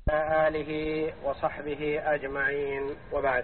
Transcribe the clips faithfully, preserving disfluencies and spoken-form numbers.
آله وصحبه أجمعين، وبعد.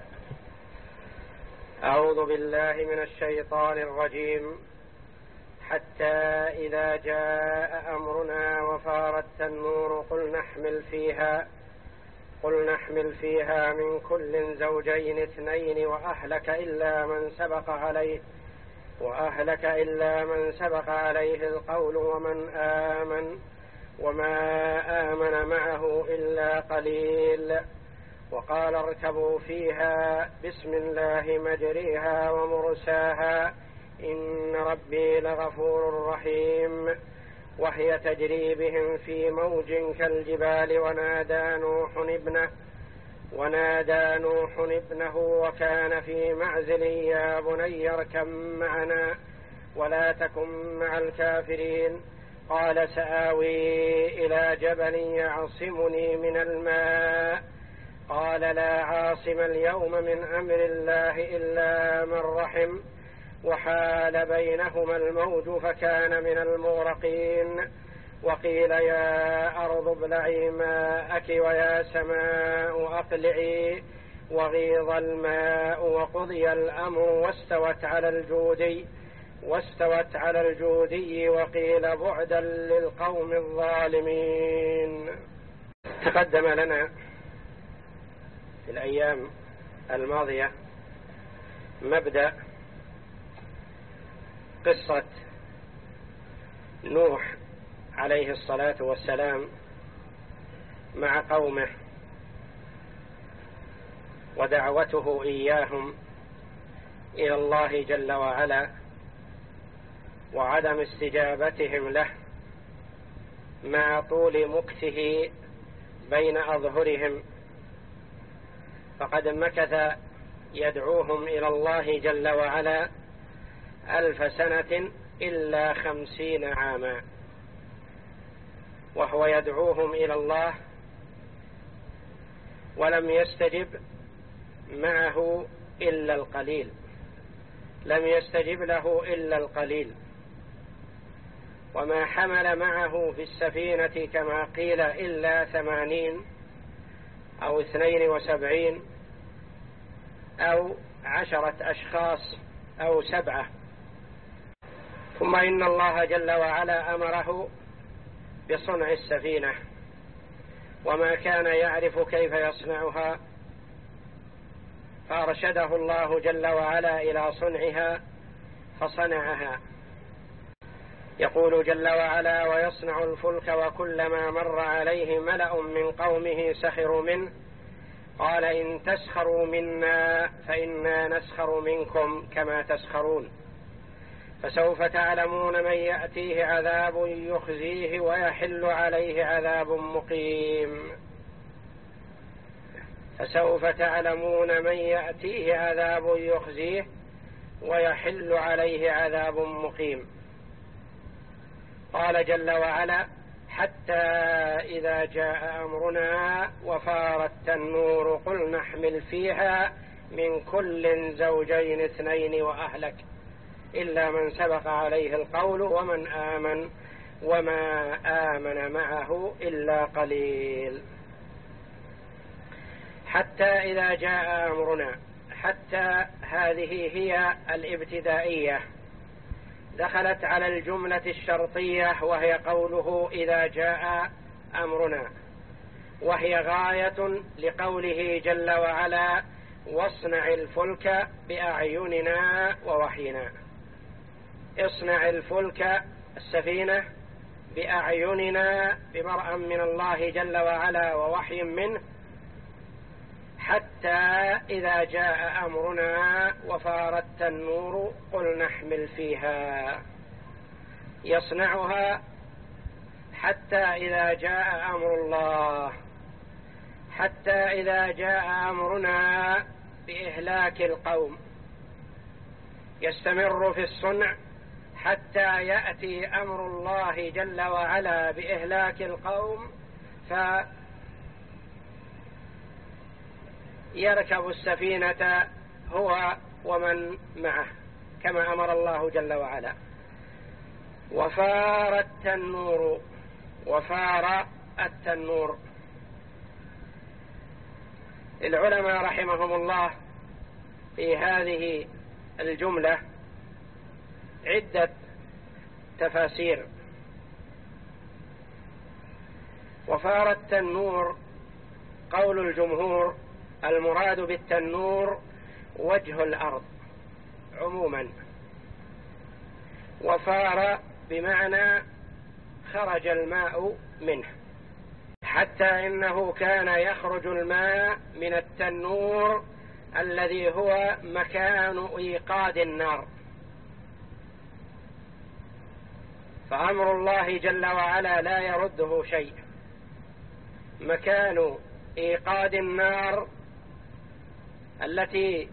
أعوذ بالله من الشيطان الرجيم. حتى إذا جاء أمرنا وفارت النور قل نحمل فيها قل نحمل فيها من كل زوجين اثنين وأهلك إلا من سبق عليه وأهلك إلا من سبق عليه القول ومن آمن وما آمن معه إلا قليل. وقال اركبوا فيها بسم الله مجريها ومرساها إن ربي لغفور رحيم. وهي تجري بهم في موج كالجبال ونادى نوح ابنه ونادى نوح ابنه وكان في معزل يا بني اركب معنا ولا تكن مع الكافرين. قال سآوي إلى جبل يعصمني من الماء قال لا عاصم اليوم من أمر الله إلا من رحم. وحال بينهما الموج فكان من المغرقين. وقيل يا أرض ابلعي ماءك ويا سماء أقلعي وغيض الماء وقضي الأمر واستوت على الجودي واستوت على الجودي وقيل بعدا للقوم الظالمين. تقدم لنا في الأيام الماضية مبدأ قصة نوح عليه الصلاة والسلام مع قومه ودعوته إياهم إلى الله جل وعلا وعدم استجابتهم له مع طول مكثه بين أظهرهم. فقد مكث يدعوهم إلى الله جل وعلا ألف سنة إلا خمسين عاما، وهو يدعوهم إلى الله ولم يستجب معه إلا القليل، لم يستجب له إلا القليل. وما حمل معه في السفينة كما قيل إلا ثمانين أو اثنين وسبعين أو عشرة أشخاص أو سبعة. ثم إن الله جل وعلا أمره بصنع السفينة وما كان يعرف كيف يصنعها، فأرشده الله جل وعلا إلى صنعها فصنعها. يقول جل وعلا ويصنع الفلك وكلما مر عليه ملأ من قومه سخروا منه قال إن تسخروا منا فإنا نسخر منكم كما تسخرون. فسوف تعلمون من يأتيه عذاب يخزيه ويحل عليه عذاب مقيم. فسوف تعلمون من يأتيه عذاب يخزيه ويحل عليه عذاب مقيم. قال جل وعلا حتى إذا جاء أمرنا وفارت النور قل نحمل فيها من كل زوجين اثنين وأهلك إلا من سبق عليه القول ومن آمن وما آمن معه إلا قليل. حتى إذا جاء أمرنا، حتى هذه هي الابتدائية، دخلت على الجملة الشرطية وهي قوله إذا جاء أمرنا، وهي غاية لقوله جل وعلا واصنع الفلك بأعيننا ووحينا. اصنع الفلك السفينة بأعيننا بمرأ من الله جل وعلا ووحي منه حتى إذا جاء أمرنا وفارت النور قل نحمل فيها. يصنعها حتى إذا جاء أمر الله، حتى إذا جاء أمرنا بإهلاك القوم. يستمر في الصنع حتى يأتي أمر الله جل وعلا بإهلاك القوم فيركب السفينة هو ومن معه كما أمر الله جل وعلا. وفار التنور، وفار التنور للعلماء رحمهم الله في هذه الجملة عدة تفاسير. وفار التنور قول الجمهور المراد بالتنور وجه الأرض عموما، وفار بمعنى خرج الماء منه، حتى إنه كان يخرج الماء من التنور الذي هو مكان إيقاد النار. فأمر الله جل وعلا لا يرده شيء. مكان إيقاد النار التي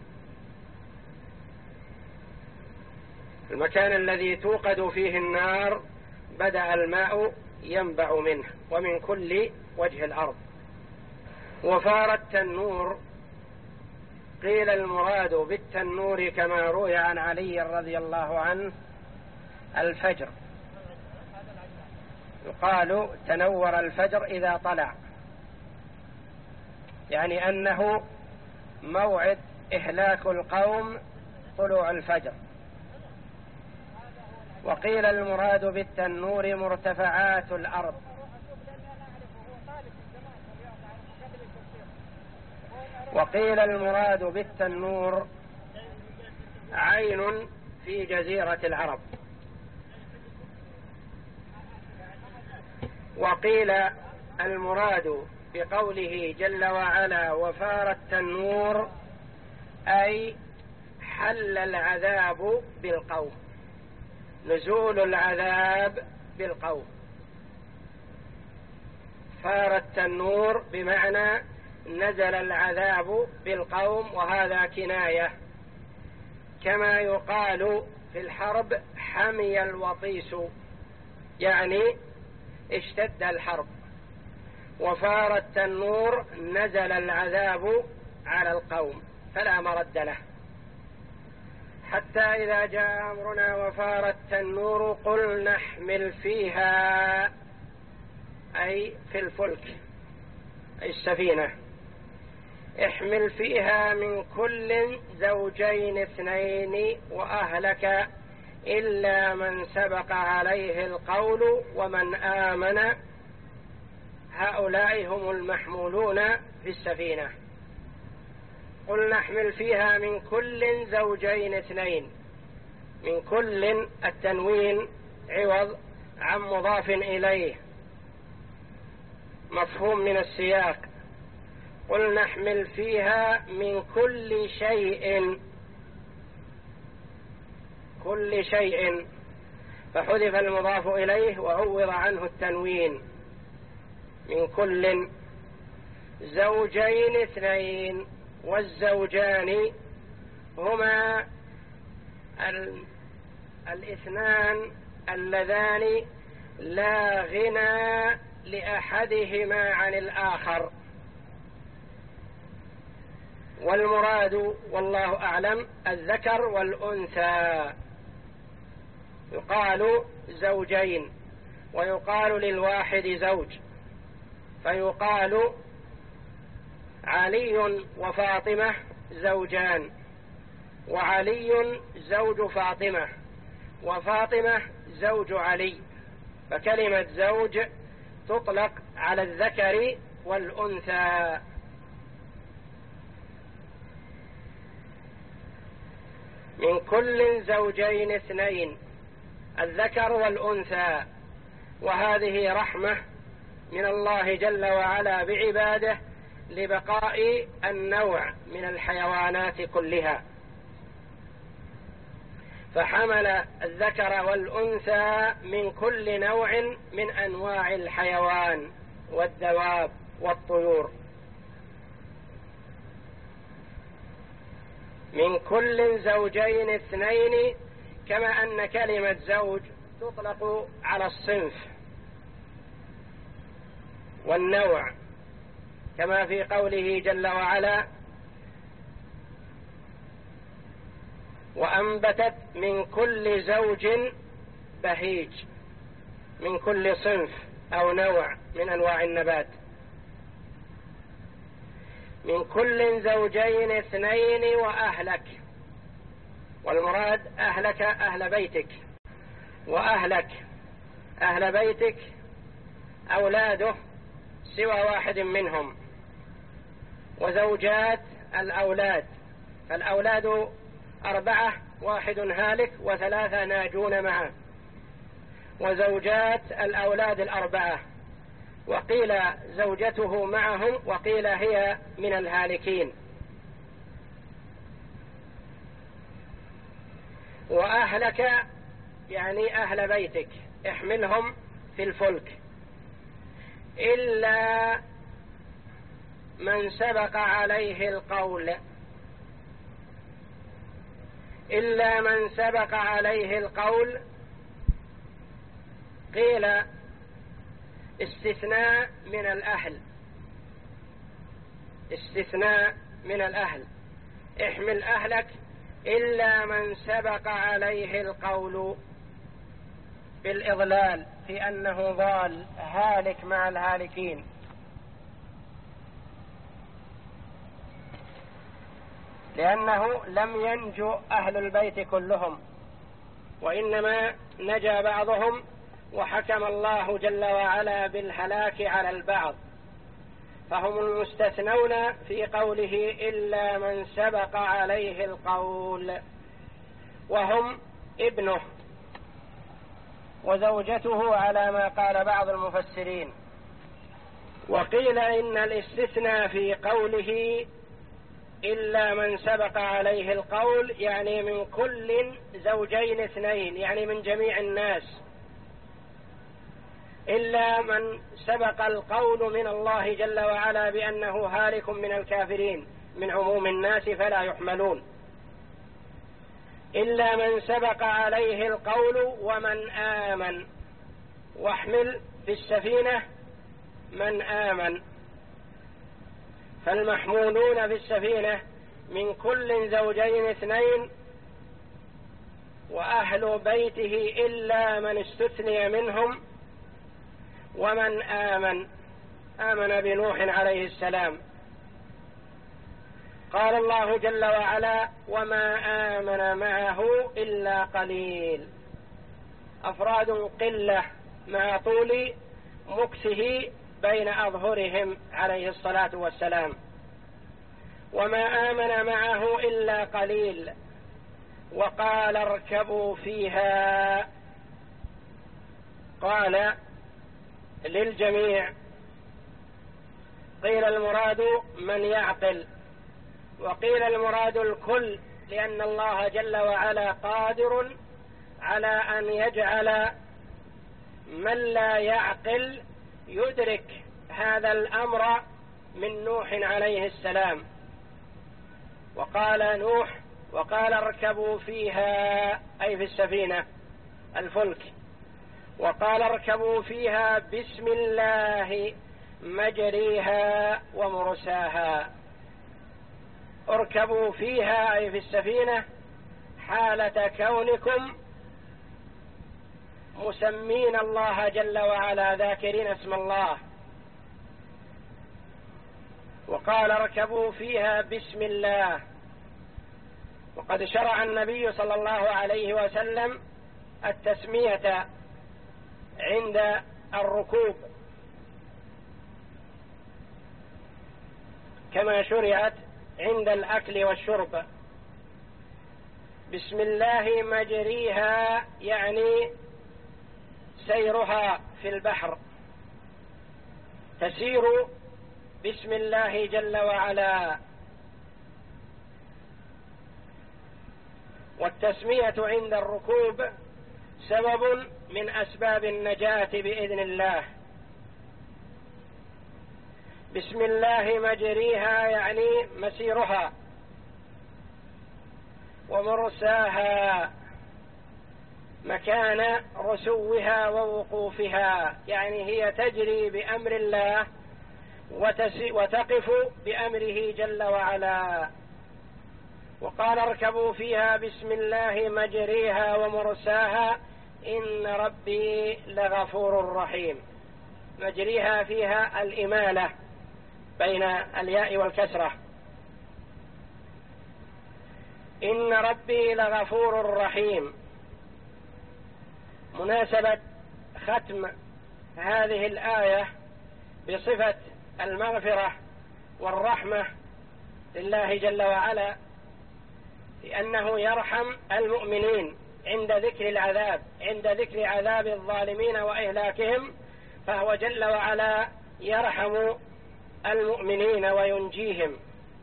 المكان الذي توقد فيه النار بدأ الماء ينبع منه ومن كل وجه الأرض. وفار التنور قيل المراد بالتنور كما روي عن علي رضي الله عنه الفجر، يقال تنور الفجر إذا طلع، يعني أنه موعد إهلاك القوم طلوع الفجر. وقيل المراد بالتنور مرتفعات الأرض، وقيل المراد بالتنور عين في جزيرة العرب، وقيل المراد بقوله جل وعلا وفار التنور أي حل العذاب بالقوم، نزول العذاب بالقوم. فار التنور بمعنى نزل العذاب بالقوم، وهذا كناية، كما يقال في الحرب حمي الوطيس، يعني اشتد الحرب. وفار التنور نزل العذاب على القوم فلا مرد له، حتى إذا جاء أمرنا وفار التنور قل نحمل فيها، أي في الفلك أي السفينة، احمل فيها من كل زوجين اثنين وأهلك إلا من سبق عليه القول ومن آمن، هؤلاء هم المحمولون في السفينة. قل نحمل فيها من كل زوجين اثنين، من كل التنوين عوض عن مضاف إليه مفهوم من السياق. قل نحمل فيها من كل شيء، كل شيء، فحذف المضاف إليه وعوض عنه التنوين. من كل زوجين اثنين، والزوجان هما الاثنان اللذان لا غنى لأحدهما عن الآخر. والمراد والله أعلم الذكر والأنثى، يقال زوجين ويقال للواحد زوج، فيقال علي وفاطمة زوجان، وعلي زوج فاطمة، وفاطمة زوج علي، فكلمة زوج تطلق على الذكر والأنثى. من كل زوجين اثنين، الذكر والأنثى، وهذه رحمة من الله جل وعلا بعباده لبقاء النوع من الحيوانات كلها، فحمل الذكر والأنثى من كل نوع من أنواع الحيوان والدواب والطيور. من كل زوجين اثنين، كما أن كلمة زوج تطلق على الصنف والنوع، كما في قوله جل وعلا وأنبتت من كل زوج بهيج، من كل صنف أو نوع من أنواع النبات. من كل زوجين اثنين وأهلك، والمراد أهلك أهل بيتك، وأهلك أهل بيتك أولاده سوى واحد منهم، وزوجات الأولاد، فالأولاد أربعة واحد هالك وثلاثة ناجون معه، وزوجات الأولاد الأربعة، وقيل زوجته معهم وقيل هي من الهالكين. وأهلك يعني أهل بيتك احملهم في الفلك إلا من سبق عليه القول، إلا من سبق عليه القول قيل استثناء من الأهل، استثناء من الأهل، احمل أهلك إلا من سبق عليه القول بالإضلال في أنه ضال هالك مع الهالكين، لأنه لم ينجو أهل البيت كلهم، وإنما نجا بعضهم، وحكم الله جل وعلا بالهلاك على البعض، فهم المستثنون في قوله إلا من سبق عليه القول، وهم ابنه وزوجته على ما قال بعض المفسرين. وقيل إن الاستثناء في قوله إلا من سبق عليه القول يعني من كل زوجين اثنين، يعني من جميع الناس، إلا من سبق القول من الله جل وعلا بأنه هالك من الكافرين من عموم الناس فلا يحملون، إلا من سبق عليه القول ومن آمن، واحمل في السفينة من آمن، فالمحمولون في السفينة من كل زوجين اثنين وأهل بيته إلا من استثني منهم ومن آمن، آمن بنوح عليه السلام. قال الله جل وعلا وما آمن معه إلا قليل، أفراد قلة مع طول مكثه بين أظهرهم عليه الصلاة والسلام، وما آمن معه إلا قليل. وقال اركبوا فيها، قال للجميع، قيل المراد من يعقل، وقيل المراد الكل، لأن الله جل وعلا قادر على أن يجعل من لا يعقل يدرك هذا الأمر من نوح عليه السلام. وقال نوح وقال اركبوا فيها أي في السفينة الفلك، وقال اركبوا فيها بسم الله مجريها ومرساها، اركبوا فيها أي في السفينة حالة كونكم مسمين الله جل وعلا ذاكرين اسم الله. وقال اركبوا فيها بسم الله، وقد شرع النبي صلى الله عليه وسلم التسمية عند الركوب كما شرعت عند الأكل والشرب. بسم الله مجريها يعني سيرها في البحر، تسير بسم الله جل وعلا. والتسمية عند الركوب سبب من أسباب النجاة بإذن الله. بسم الله مجريها يعني مسيرها، ومرساها مكان رسوها ووقوفها، يعني هي تجري بأمر الله وتقف بأمره جل وعلا. وقال اركبوا فيها بسم الله مجريها ومرساها إن ربي لغفور رحيم. مجريها فيها الإمالة، بين الياء والكسرة. إن ربي لغفور رحيم. مناسبة ختم هذه الآية بصفة المغفرة والرحمة لله جل وعلا، لأنه يرحم المؤمنين عند ذكر العذاب، عند ذكر عذاب الظالمين وإهلاكهم، فهو جل وعلا يرحم المؤمنين وينجيهم.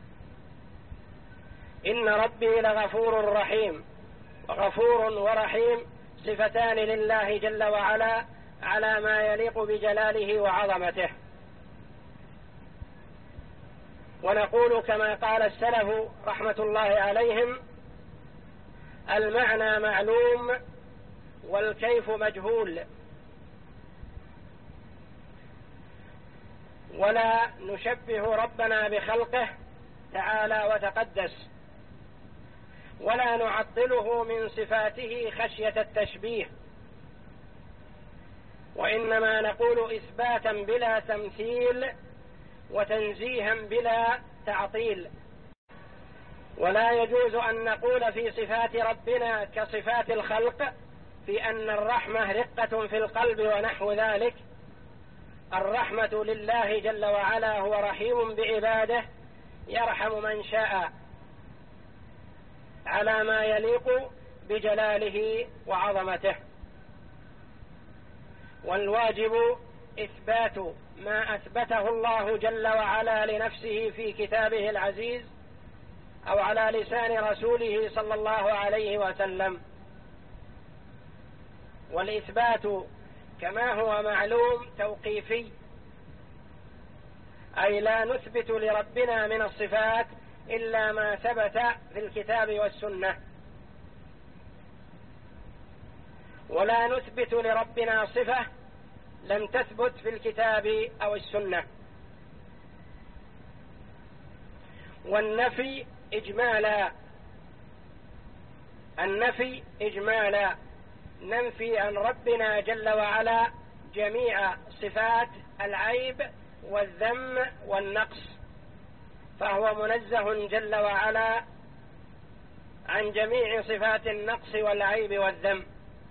إن ربي لغفور رحيم. وغفور ورحيم صفتان لله جل وعلا على ما يليق بجلاله وعظمته. ونقول كما قال السلف رحمة الله عليهم: المعنى معلوم والكيف مجهول، ولا نشبه ربنا بخلقه تعالى وتقدس، ولا نعطله من صفاته خشية التشبيه، وإنما نقول إثباتا بلا تمثيل وتنزيها بلا تعطيل. ولا يجوز أن نقول في صفات ربنا كصفات الخلق، في أن الرحمة رقة في القلب ونحو ذلك. الرحمة لله جل وعلا، هو رحيم بعباده يرحم من شاء على ما يليق بجلاله وعظمته. والواجب إثبات ما أثبته الله جل وعلا لنفسه في كتابه العزيز أو على لسان رسوله صلى الله عليه وسلم. والإثبات كما هو معلوم توقيفي، أي لا نثبت لربنا من الصفات إلا ما ثبت في الكتاب والسنة، ولا نثبت لربنا صفة لم تثبت في الكتاب أو السنة. والنفي إجمالا، النفي إجمالا ننفي عن ربنا جل وعلا جميع صفات العيب والذم والنقص، فهو منزه جل وعلا عن جميع صفات النقص والعيب والذم.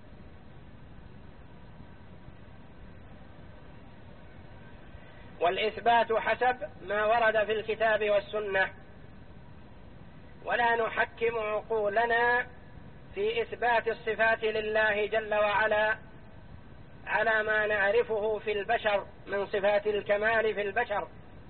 والإثبات حسب ما ورد في الكتاب والسنة، ولا نحكم عقولنا في إثبات الصفات لله جل وعلا على ما نعرفه في البشر من صفات الكمال في البشر،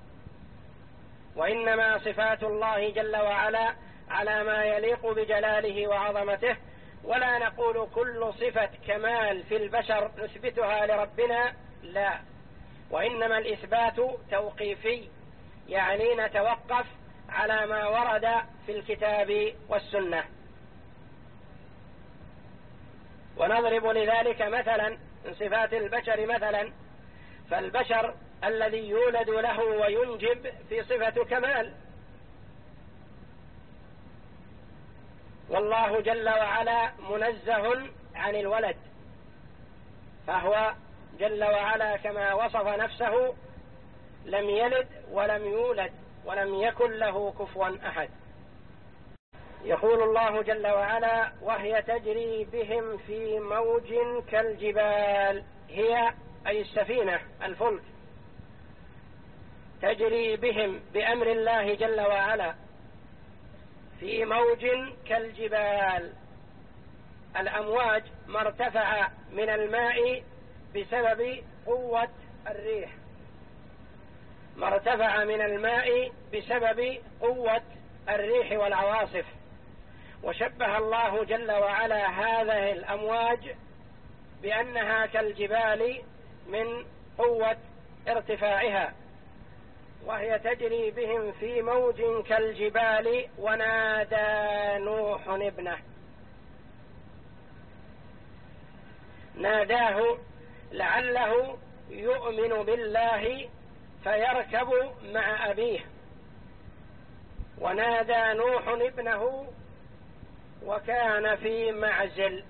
وإنما صفات الله جل وعلا على ما يليق بجلاله وعظمته. ولا نقول كل صفة كمال في البشر نثبتها لربنا، لا، وإنما الإثبات توقيفي، يعني نتوقف على ما ورد في الكتاب والسنة. ونضرب لذلك مثلا من صفات البشر مثلا، فالبشر الذي يولد له وينجب في صفة كمال، والله جل وعلا منزه عن الولد، فهو جل وعلا كما وصف نفسه لم يلد ولم يولد ولم يكن له كفوا أحد. يقول الله جل وعلا: وهي تجري بهم في موج كالجبال. هي أي السفينة الفلك تجري بهم بأمر الله جل وعلا في موج كالجبال. الأمواج ما ارتفع من الماء بسبب قوة الريح، ما ارتفع من الماء بسبب قوة الريح والعواصف. وشبه الله جل وعلا هذه الأمواج بأنها كالجبال من قوة ارتفاعها. وهي تجري بهم في موج كالجبال ونادى نوح ابنه. ناداه لعله يؤمن بالله فيركب مع أبيه. ونادى نوح ابنه وكان في معزل.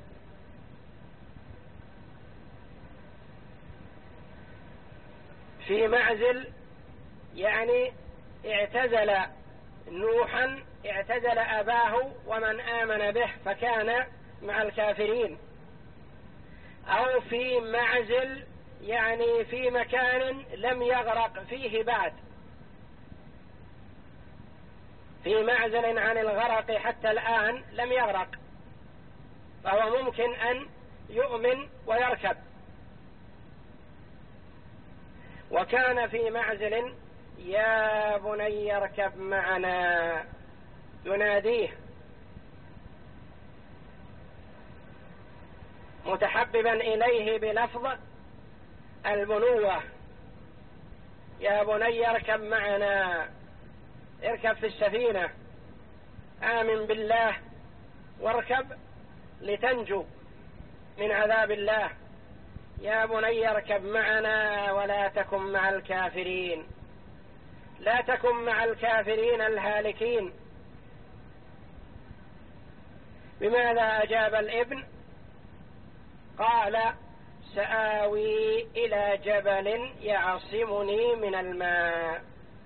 في معزل يعني اعتزل نوحا، اعتزل أباه ومن آمن به فكان مع الكافرين، أو في معزل يعني في مكان لم يغرق فيه بعد، في معزل عن الغرق حتى الآن لم يغرق، فهو ممكن أن يؤمن ويركب. وكان في معزل يا بني اركب معنا، يناديه متحببا إليه بلفظ البنوة، يا بني اركب معنا، اركب في السفينة، آمن بالله واركب لتنجو من عذاب الله، يا بني اركب معنا ولا تكن مع الكافرين، لا تكن مع الكافرين الهالكين. بماذا أجاب الابن؟ قال سآوي إلى جبل يعصمني من الماء،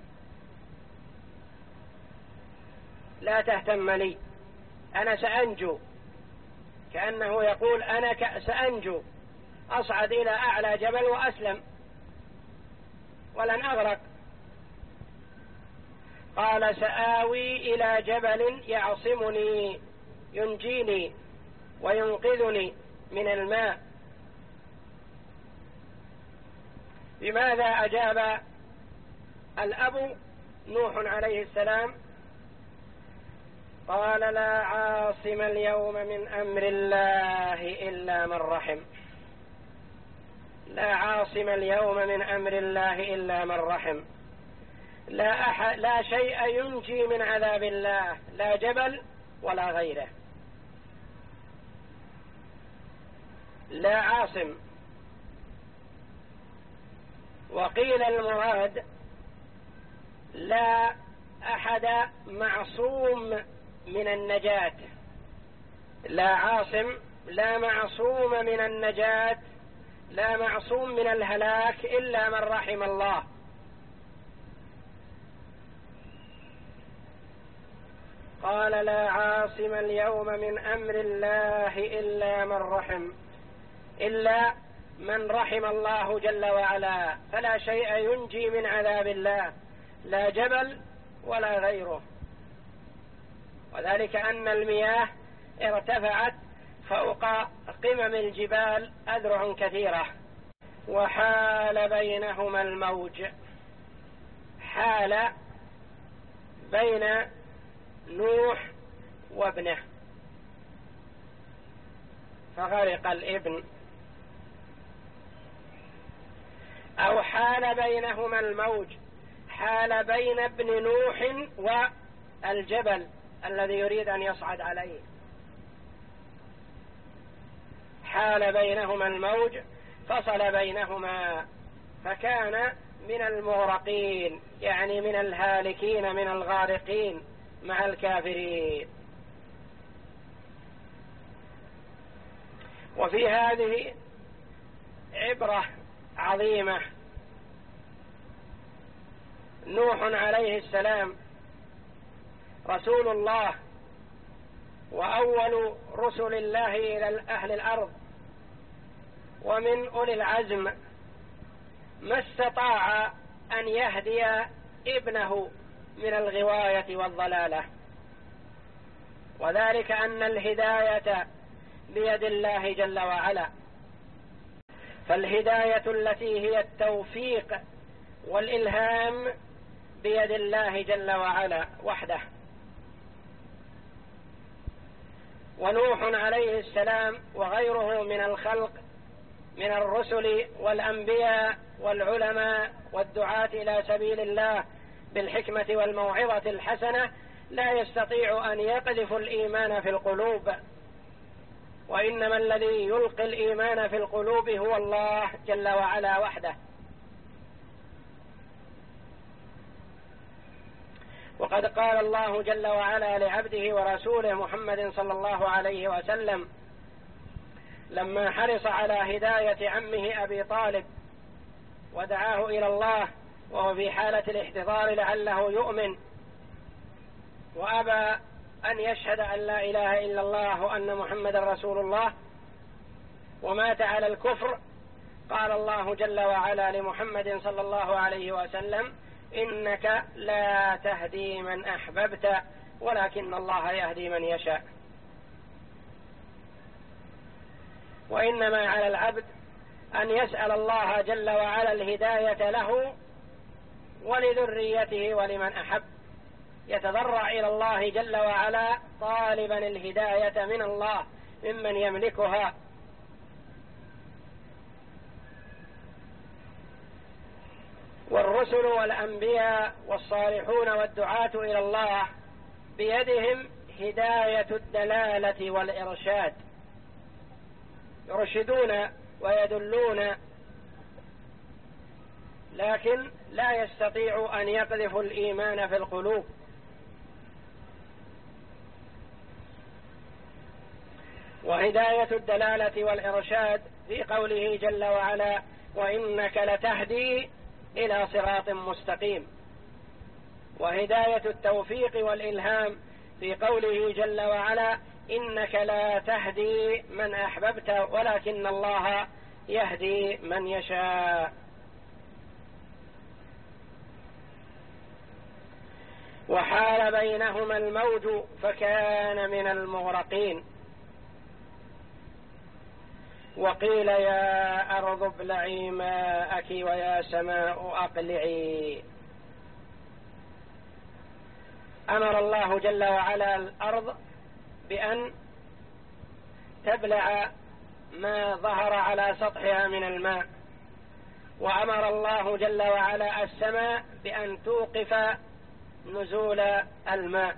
لا تهتم لي، أنا سأنجو، كأنه يقول أنا سأنجو، أصعد إلى أعلى جبل وأسلم ولن أغرق. قال سآوي إلى جبل يعصمني، ينجيني وينقذني من الماء. بماذا أجاب الأب نوح عليه السلام؟ قال لا عاصم اليوم من أمر الله إلا من رحم، لا عاصم اليوم من أمر الله إلا من رحم، لا, أح... لا شيء ينجي من عذاب الله، لا جبل ولا غيره، لا عاصم. وقيل المراد لا أحد معصوم من النجاة، لا عاصم، لا معصوم من النجاة، لا معصوم من الهلاك إلا من رحم الله. قال لا عاصم اليوم من أمر الله إلا من رحم، إلا من رحم الله جل وعلا، فلا شيء ينجي من عذاب الله، لا جبل ولا غيره. وذلك أن المياه ارتفعت فوق قمم الجبال أذرع كثيرة، وحال بينهما الموج، حال بين نوح وابنه فغرق الابن، أو حال بينهما الموج، حال بين ابن نوح والجبل الذي يريد أن يصعد عليه، حال بينهما الموج فصل بينهما فكان من المغرقين، يعني من الهالكين من الغارقين مع الكافرين. وفي هذه عبرة عظيمة. نوح عليه السلام رسول الله وأول رسل الله إلى أهل الأرض ومن أولي العزم، ما استطاع أن يهدي ابنه من الغواية والضلالة، وذلك أن الهداية بيد الله جل وعلا، فالهداية التي هي التوفيق والإلهام بيد الله جل وعلا وحده. ونوح عليه السلام وغيره من الخلق من الرسل والأنبياء والعلماء والدعاة إلى سبيل الله بالحكمة والموعظة الحسنة لا يستطيع أن يقذف الإيمان في القلوب، وإنما الذي يلقي الإيمان في القلوب هو الله جل وعلا وحده. وقد قال الله جل وعلا لعبده ورسوله محمد صلى الله عليه وسلم لما حرص على هداية عمه أبي طالب ودعاه إلى الله وهو في حالة الاحتضار لعله يؤمن وأبى أن يشهد أن لا إله إلا الله وأن محمد رسول الله ومات على الكفر، قال الله جل وعلا لمحمد صلى الله عليه وسلم: إنك لا تهدي من أحببت ولكن الله يهدي من يشاء. وإنما على العبد أن يسأل الله جل وعلا الهداية له ولذريته ولمن أحب، يتضرع إلى الله جل وعلا طالبا الهداية من الله ممن يملكها. والرسل والأنبياء والصالحون والدعاة إلى الله بيدهم هداية الدلالة والإرشاد، يرشدون ويدلون، لكن لا يستطيع أن يقذفوا الإيمان في القلوب. وهداية الدلالة والإرشاد في قوله جل وعلا: وإنك لتهدي إلى صراط مستقيم. وهداية التوفيق والإلهام في قوله جل وعلا: إنك لا تهدي من أحببت ولكن الله يهدي من يشاء. وحال بينهما الموج فكان من المغرقين. وقيل يا أرض ابلعي ماءك ويا سماء أقلعي. أمر الله جل وعلا الأرض بأن تبلع ما ظهر على سطحها من الماء، وأمر الله جل وعلا السماء بأن توقف نزول الماء.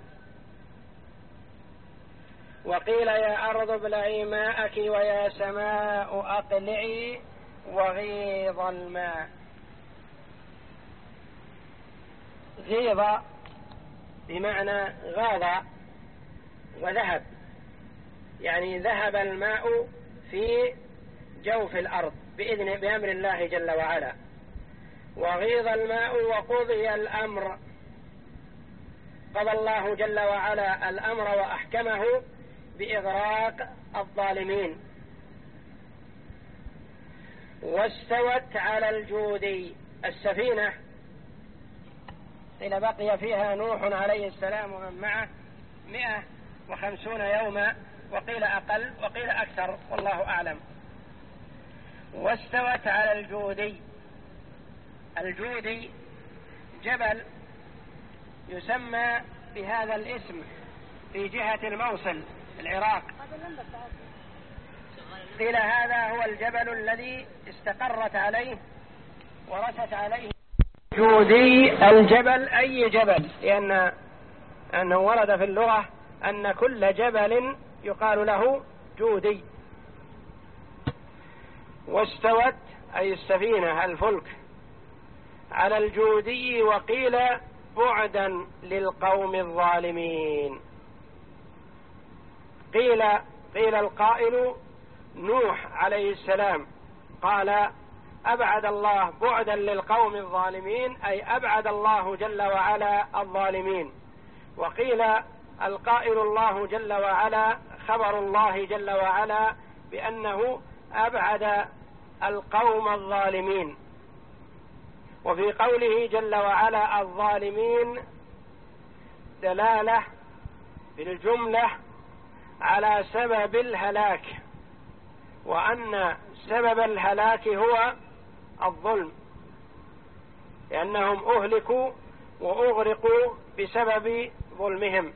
وقيل يا أرض ابلعي ماءك ويا سماء أقلعي وغيض الماء. غيض بمعنى غاض وذهب، يعني ذهب الماء في جوف الأرض بإذن بأمر الله جل وعلا. وغيض الماء وقضي الأمر، قضى الله جل وعلا الأمر وأحكمه بإغراق الظالمين. واستوت على الجودي، السفينة إلى بقي فيها نوح عليه السلام ومن معه مئة وخمسون يوما، وقيل أقل وقيل أكثر والله أعلم. واستوت على الجودي. الجودي جبل يسمى بهذا الاسم في جهة الموصل العراق. قيل هذا هو الجبل الذي استقرت عليه ورست عليه. جودي الجبل أي جبل، لأن أنه ورد في اللغة أن كل جبل يقال له جودي. واستوت أي السفينة الفلك على الجودي. وقيل بعدا للقوم الظالمين. قيل قيل القائل نوح عليه السلام قال أبعد الله بعدا للقوم الظالمين، أي أبعد الله جل وعلا الظالمين. وقيل القائل الله جل وعلا خبر الله جل وعلا بأنه أبعد القوم الظالمين. وفي قوله جل وعلا الظالمين دلالة بالجملة على سبب الهلاك، وأن سبب الهلاك هو الظلم، لأنهم أهلكوا وأغرقوا بسبب ظلمهم.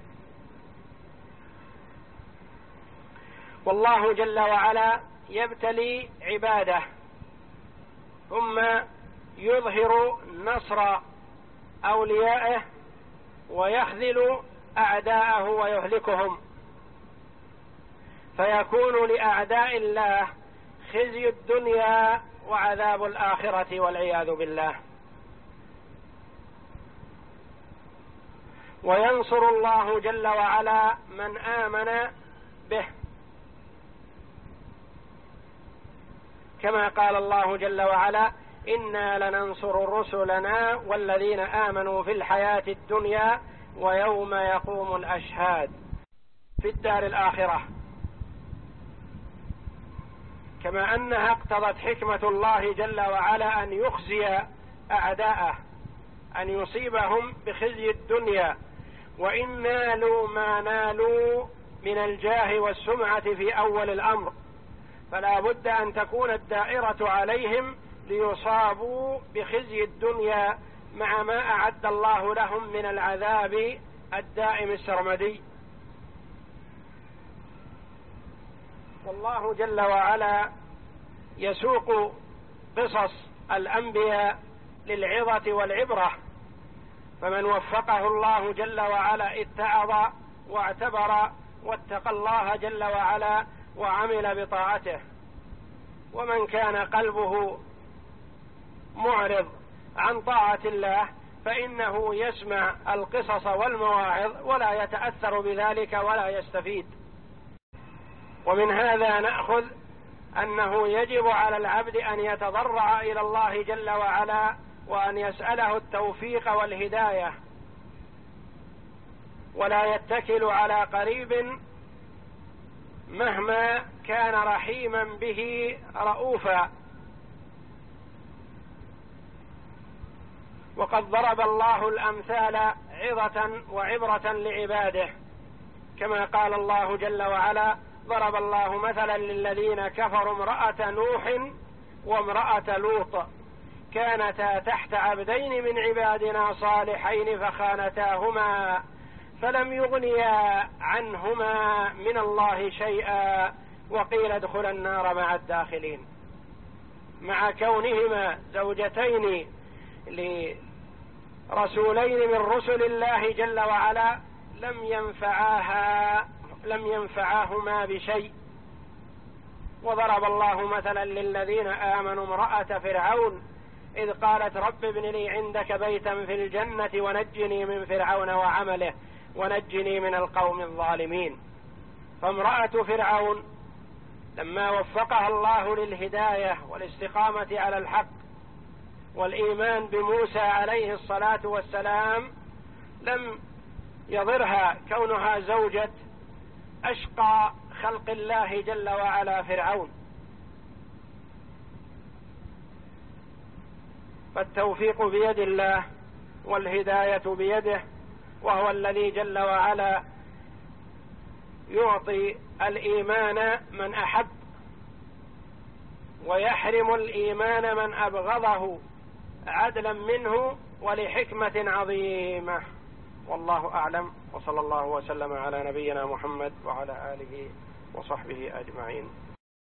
والله جل وعلا يبتلي عباده ثم يظهر نصر أوليائه ويخذل أعداءه ويهلكهم، فيكون لأعداء الله خزي الدنيا وعذاب الآخرة والعياذ بالله. وينصر الله جل وعلا من آمن به، كما قال الله جل وعلا إنا لننصر رسلنا والذين آمنوا في الحياة الدنيا ويوم يقوم الأشهاد في الدار الآخرة. كما أنها اقتضت حكمة الله جل وعلا أن يخزي أعداءه، أن يصيبهم بخزي الدنيا، وإن نالوا ما نالوا من الجاه والسمعة في أول الأمر، فلا بد أن تكون الدائرة عليهم ليصابوا بخزي الدنيا مع ما أعد الله لهم من العذاب الدائم السرمدي. والله جل وعلا يسوق قصص الأنبياء للعظة والعبرة، فمن وفقه الله جل وعلا اتعظ واعتبر واتقى الله جل وعلا وعمل بطاعته، ومن كان قلبه معرض عن طاعة الله فإنه يسمع القصص والمواعظ ولا يتأثر بذلك ولا يستفيد. ومن هذا نأخذ أنه يجب على العبد أن يتضرع إلى الله جل وعلا وأن يسأله التوفيق والهداية، ولا يتكل على قريب مهما كان رحيما به رؤوفا. وقد ضرب الله الأمثال عظة وعبرة لعباده، كما قال الله جل وعلا: ضرب الله مثلا للذين كفروا امرأة نوح وامرأة لوط كانتا تحت عبدين من عبادنا صالحين فخانتاهما فلم يغنيا عنهما من الله شيئا وقيل ادخلا النار مع الداخلين. مع كونهما زوجتين لرسولين من رسل الله جل وعلا لم ينفعاها لم ينفعاهما بشيء. وضرب الله مثلا للذين آمنوا امرأة فرعون إذ قالت رب ابن لي عندك بيتا في الجنة ونجني من فرعون وعمله ونجني من القوم الظالمين. فامرأة فرعون لما وفقها الله للهداية والاستقامة على الحق والإيمان بموسى عليه الصلاة والسلام لم يضرها كونها زوجة أشقى خلق الله جل وعلا فرعون. فالتوفيق بيد الله والهداية بيده، وهو الذي جل وعلا يعطي الإيمان من أحب ويحرم الإيمان من أبغضه عدلا منه ولحكمة عظيمة. والله أعلم، وصلى الله وسلم على نبينا محمد وعلى آله وصحبه أجمعين.